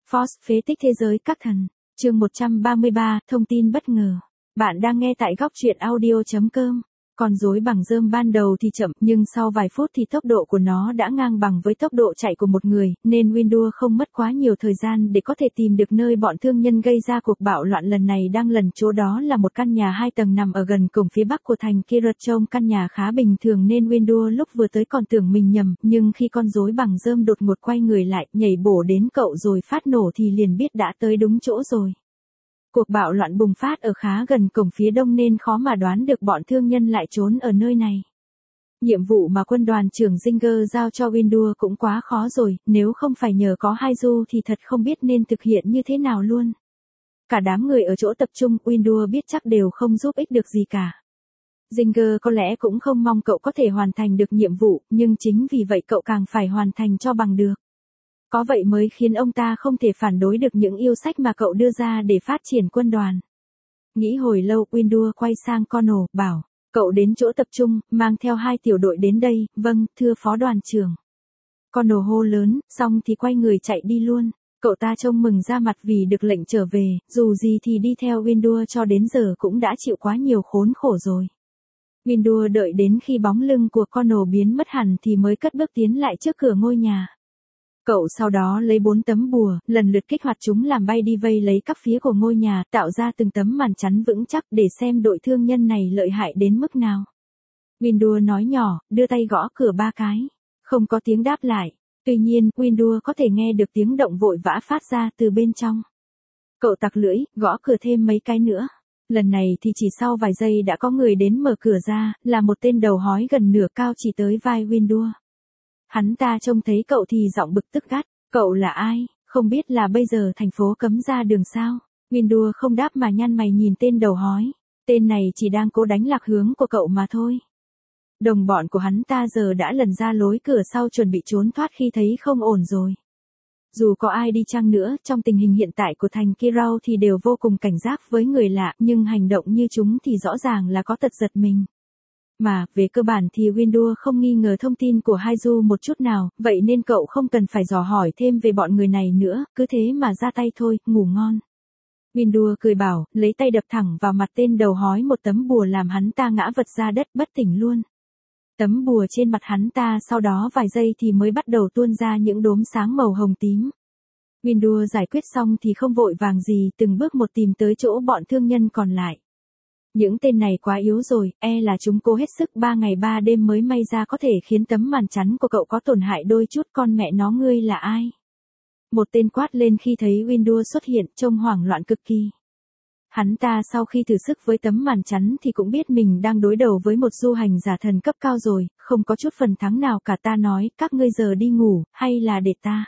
Force phế tích thế giới các thần. Chương 133, thông tin bất ngờ. Bạn đang nghe tại góc truyện audio.com. Con rối bằng rơm ban đầu thì chậm, nhưng sau vài phút thì tốc độ của nó đã ngang bằng với tốc độ chạy của một người, nên Windu không mất quá nhiều thời gian để có thể tìm được nơi bọn thương nhân gây ra cuộc bạo loạn lần này đang lẩn trốn. Đó là một căn nhà 2 tầng nằm ở gần cổng phía bắc của thành Kirat. Trông căn nhà khá bình thường nên Windu lúc vừa tới còn tưởng mình nhầm, nhưng khi con rối bằng rơm đột ngột quay người lại, nhảy bổ đến cậu rồi phát nổ thì liền biết đã tới đúng chỗ rồi. Cuộc bạo loạn bùng phát ở khá gần cổng phía đông nên khó mà đoán được bọn thương nhân lại trốn ở nơi này. Nhiệm vụ mà quân đoàn trưởng Zinger giao cho Windu cũng quá khó rồi, nếu không phải nhờ có Haizu thì thật không biết nên thực hiện như thế nào luôn. Cả đám người ở chỗ tập trung, Windu biết chắc đều không giúp ích được gì cả. Zinger có lẽ cũng không mong cậu có thể hoàn thành được nhiệm vụ, nhưng chính vì vậy cậu càng phải hoàn thành cho bằng được. Có vậy mới khiến ông ta không thể phản đối được những yêu sách mà cậu đưa ra để phát triển quân đoàn. Nghĩ hồi lâu, Windu quay sang Connell, bảo, cậu đến chỗ tập trung, mang theo 2 tiểu đội đến đây. Vâng, thưa phó đoàn trưởng. Connell hô lớn, xong thì quay người chạy đi luôn. Cậu ta trông mừng ra mặt vì được lệnh trở về, dù gì thì đi theo Windu cho đến giờ cũng đã chịu quá nhiều khốn khổ rồi. Windu đợi đến khi bóng lưng của Connell biến mất hẳn thì mới cất bước tiến lại trước cửa ngôi nhà. Cậu sau đó lấy 4 tấm bùa, lần lượt kích hoạt chúng làm bay đi vây lấy các phía của ngôi nhà, tạo ra từng tấm màn chắn vững chắc để xem đội thương nhân này lợi hại đến mức nào. Windu nói nhỏ, đưa tay gõ cửa 3 cái. Không có tiếng đáp lại. Tuy nhiên, Windu có thể nghe được tiếng động vội vã phát ra từ bên trong. Cậu tặc lưỡi, gõ cửa thêm mấy cái nữa. Lần này thì chỉ sau vài giây đã có người đến mở cửa ra, là một tên đầu hói gần nửa cao chỉ tới vai Windu. Hắn ta trông thấy cậu thì giọng bực tức gắt, cậu là ai, không biết là bây giờ thành phố cấm ra đường sao? Windu không đáp mà nhăn mày nhìn tên đầu hói, tên này chỉ đang cố đánh lạc hướng của cậu mà thôi. Đồng bọn của hắn ta giờ đã lần ra lối cửa sau chuẩn bị trốn thoát khi thấy không ổn rồi. Dù có ai đi chăng nữa, trong tình hình hiện tại của thành Kirat thì đều vô cùng cảnh giác với người lạ, nhưng hành động như chúng thì rõ ràng là có tật giật mình. Mà, về cơ bản thì Windu không nghi ngờ thông tin của Haizu một chút nào, vậy nên cậu không cần phải dò hỏi thêm về bọn người này nữa, cứ thế mà ra tay thôi, ngủ ngon. Windu cười bảo, lấy tay đập thẳng vào mặt tên đầu hói một tấm bùa làm hắn ta ngã vật ra đất bất tỉnh luôn. Tấm bùa trên mặt hắn ta sau đó vài giây thì mới bắt đầu tuôn ra những đốm sáng màu hồng tím. Windu giải quyết xong thì không vội vàng gì, từng bước một tìm tới chỗ bọn thương nhân còn lại. Những tên này quá yếu rồi, là chúng cố hết sức 3 ngày 3 đêm mới may ra có thể khiến tấm màn chắn của cậu có tổn hại đôi chút. Con mẹ nó, ngươi là ai? Một tên quát lên khi thấy Windu xuất hiện, trông hoảng loạn cực kỳ. Hắn ta sau khi thử sức với tấm màn chắn thì cũng biết mình đang đối đầu với một du hành giả thần cấp cao rồi, không có chút phần thắng nào cả. Ta nói, các ngươi giờ đi ngủ, hay là để ta?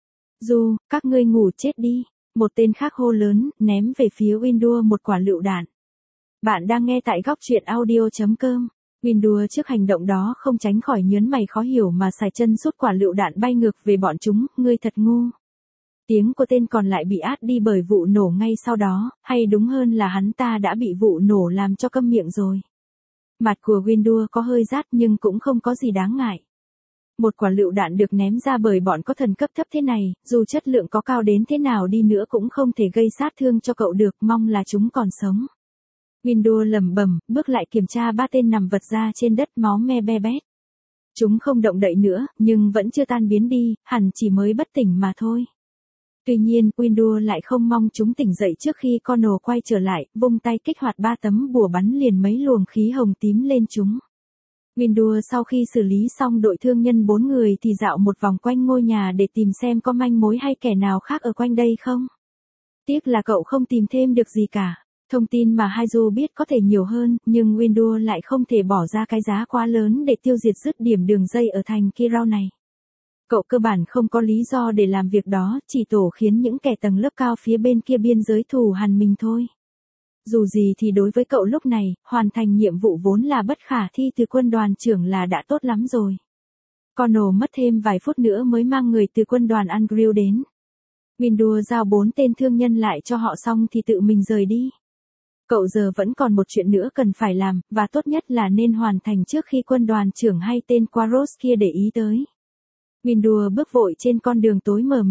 Các ngươi ngủ chết đi. Một tên khác hô lớn, ném về phía Windu một quả lựu đạn. Bạn đang nghe tại góc truyện audio.com. Windu trước hành động đó không tránh khỏi nhớn mày khó hiểu mà xài chân sút quả lựu đạn bay ngược về bọn chúng, ngươi thật ngu. Tiếng của tên còn lại bị át đi bởi vụ nổ ngay sau đó, hay đúng hơn là hắn ta đã bị vụ nổ làm cho câm miệng rồi. Mặt của Windu có hơi rát nhưng cũng không có gì đáng ngại. Một quả lựu đạn được ném ra bởi bọn có thần cấp thấp thế này, dù chất lượng có cao đến thế nào đi nữa cũng không thể gây sát thương cho cậu được, mong là chúng còn sống. Windu lẩm bẩm, bước lại kiểm tra 3 tên nằm vật ra trên đất máu me be bét. Chúng không động đậy nữa, nhưng vẫn chưa tan biến đi, hẳn chỉ mới bất tỉnh mà thôi. Tuy nhiên, Windu lại không mong chúng tỉnh dậy trước khi Connell quay trở lại, vung tay kích hoạt 3 tấm bùa bắn liền mấy luồng khí hồng tím lên chúng. Windu sau khi xử lý xong đội thương nhân 4 người thì dạo một vòng quanh ngôi nhà để tìm xem có manh mối hay kẻ nào khác ở quanh đây không. Tiếc là cậu không tìm thêm được gì cả. Thông tin mà Haizu biết có thể nhiều hơn, nhưng Windu lại không thể bỏ ra cái giá quá lớn để tiêu diệt dứt điểm đường dây ở thành Kirat này. Cậu cơ bản không có lý do để làm việc đó, chỉ tổ khiến những kẻ tầng lớp cao phía bên kia biên giới thù hằn mình thôi. Dù gì thì đối với cậu lúc này, hoàn thành nhiệm vụ vốn là bất khả thi từ quân đoàn trưởng là đã tốt lắm rồi. Connell mất thêm vài phút nữa mới mang người từ quân đoàn Angrill đến. Windu giao 4 tên thương nhân lại cho họ xong thì tự mình rời đi. Cậu giờ vẫn còn một chuyện nữa cần phải làm, và tốt nhất là nên hoàn thành trước khi quân đoàn trưởng hay tên Quaros kia để ý tới. Windu bước vội trên con đường tối mờ mịt.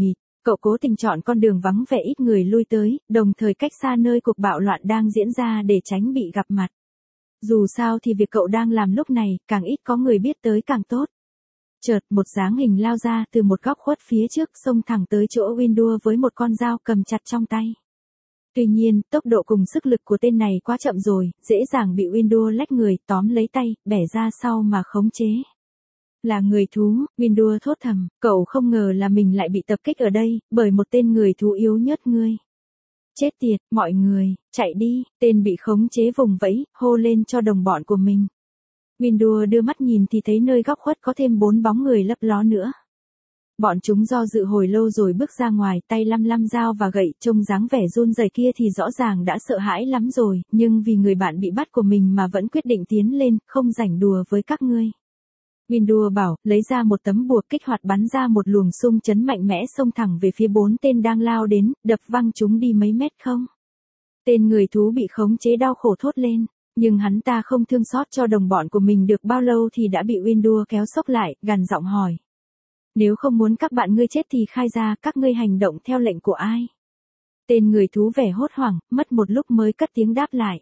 Cậu cố tình chọn con đường vắng vẻ ít người lui tới, đồng thời cách xa nơi cuộc bạo loạn đang diễn ra để tránh bị gặp mặt. Dù sao thì việc cậu đang làm lúc này, càng ít có người biết tới càng tốt. Chợt, một dáng hình lao ra từ một góc khuất phía trước, xông thẳng tới chỗ Windu với một con dao cầm chặt trong tay. Tuy nhiên, tốc độ cùng sức lực của tên này quá chậm rồi, dễ dàng bị Windu lách người, tóm lấy tay, bẻ ra sau mà khống chế. Là người thú, Windu thốt thầm, cậu không ngờ là mình lại bị tập kích ở đây, bởi một tên người thú yếu nhất ngươi. Chết tiệt, mọi người, chạy đi, tên bị khống chế vùng vẫy, hô lên cho đồng bọn của mình. Windu đưa mắt nhìn thì thấy nơi góc khuất có thêm 4 bóng người lấp ló nữa. Bọn chúng do dự hồi lâu rồi bước ra ngoài, tay lăm lăm dao và gậy, trông dáng vẻ run rẩy kia thì rõ ràng đã sợ hãi lắm rồi, nhưng vì người bạn bị bắt của mình mà vẫn quyết định tiến lên, không rảnh đùa với các ngươi. Windu bảo, lấy ra một tấm bùa kích hoạt bắn ra một luồng xung chấn mạnh mẽ xông thẳng về phía 4 tên đang lao đến, đập văng chúng đi mấy mét không. Tên người thú bị khống chế đau khổ thốt lên, nhưng hắn ta không thương xót cho đồng bọn của mình được bao lâu thì đã bị Windu kéo xốc lại, gằn giọng hỏi. Nếu không muốn các bạn ngươi chết thì khai ra các ngươi hành động theo lệnh của ai. Tên người thú vẻ hốt hoảng, mất một lúc mới cất tiếng đáp lại.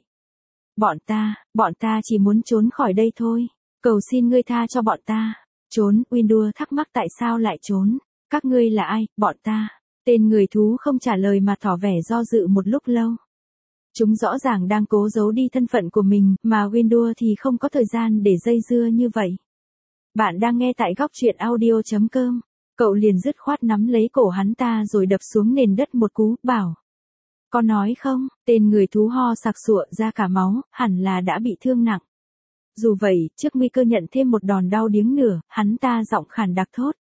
Bọn ta chỉ muốn trốn khỏi đây thôi. Cầu xin ngươi tha cho bọn ta. Trốn, Windu thắc mắc tại sao lại trốn. Các ngươi là ai, bọn ta. Tên người thú không trả lời mà tỏ vẻ do dự một lúc lâu. Chúng rõ ràng đang cố giấu đi thân phận của mình, mà Windu thì không có thời gian để dây dưa như vậy. Bạn đang nghe tại góc truyện audio.com. Cậu liền dứt khoát nắm lấy cổ hắn ta rồi đập xuống nền đất một cú, bảo. Có nói không, tên người thú ho sặc sụa ra cả máu, hẳn là đã bị thương nặng. Dù vậy, trước nguy cơ nhận thêm một đòn đau điếng nửa, hắn ta giọng khàn đặc thốt.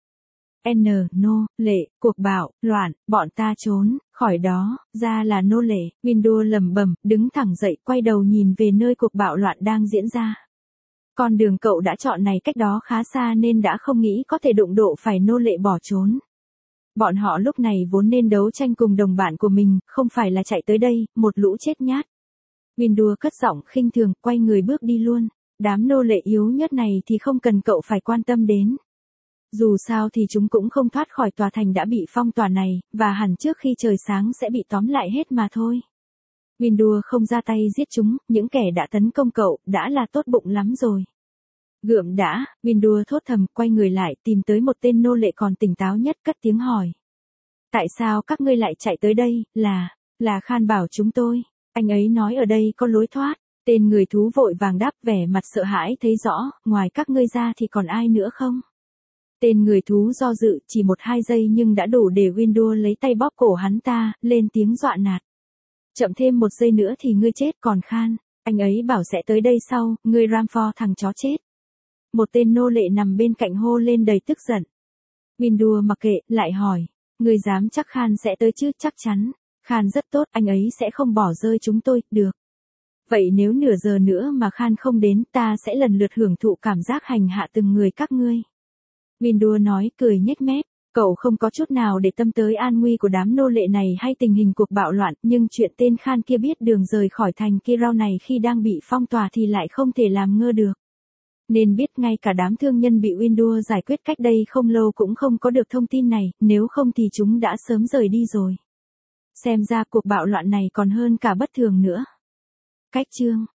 Nô lệ, cuộc bạo loạn, bọn ta trốn khỏi đó, ra là nô lệ. Windu lẩm bẩm, đứng thẳng dậy, quay đầu nhìn về nơi cuộc bạo loạn đang diễn ra. Con đường cậu đã chọn này cách đó khá xa nên đã không nghĩ có thể đụng độ phải nô lệ bỏ trốn. Bọn họ lúc này vốn nên đấu tranh cùng đồng bạn của mình, không phải là chạy tới đây, một lũ chết nhát. Windu cất giọng khinh thường, quay người bước đi luôn. Đám nô lệ yếu nhất này thì không cần cậu phải quan tâm đến. Dù sao thì chúng cũng không thoát khỏi tòa thành đã bị phong tỏa này, và hẳn trước khi trời sáng sẽ bị tóm lại hết mà thôi. Windu không ra tay giết chúng, những kẻ đã tấn công cậu, đã là tốt bụng lắm rồi. Gượm đã, Windu thốt thầm, quay người lại, tìm tới một tên nô lệ còn tỉnh táo nhất, cất tiếng hỏi. Tại sao các ngươi lại chạy tới đây, là Khan bảo chúng tôi, anh ấy nói ở đây có lối thoát. Tên người thú vội vàng đáp, vẻ mặt sợ hãi thấy rõ, ngoài các ngươi ra thì còn ai nữa không? Tên người thú do dự, chỉ 1-2 giây nhưng đã đủ để Windu lấy tay bóp cổ hắn ta, lên tiếng dọa nạt. Chậm thêm 1 giây nữa thì ngươi chết, còn Khan, anh ấy bảo sẽ tới đây sau, ngươi Ramfor thằng chó chết. Một tên nô lệ nằm bên cạnh hô lên đầy tức giận. Windu mặc kệ, lại hỏi, ngươi dám chắc Khan sẽ tới chứ? Chắc chắn, Khan rất tốt, anh ấy sẽ không bỏ rơi chúng tôi, được. Vậy nếu nửa giờ nữa mà Khan không đến, ta sẽ lần lượt hưởng thụ cảm giác hành hạ từng người các ngươi. Windu nói, cười nhếch mép, cậu không có chút nào để tâm tới an nguy của đám nô lệ này hay tình hình cuộc bạo loạn, nhưng chuyện tên Khan kia biết đường rời khỏi thành Kirau này khi đang bị phong tỏa thì lại không thể làm ngơ được. Nên biết ngay cả đám thương nhân bị Windu giải quyết cách đây không lâu cũng không có được thông tin này, nếu không thì chúng đã sớm rời đi rồi. Xem ra cuộc bạo loạn này còn hơn cả bất thường nữa. Cách chương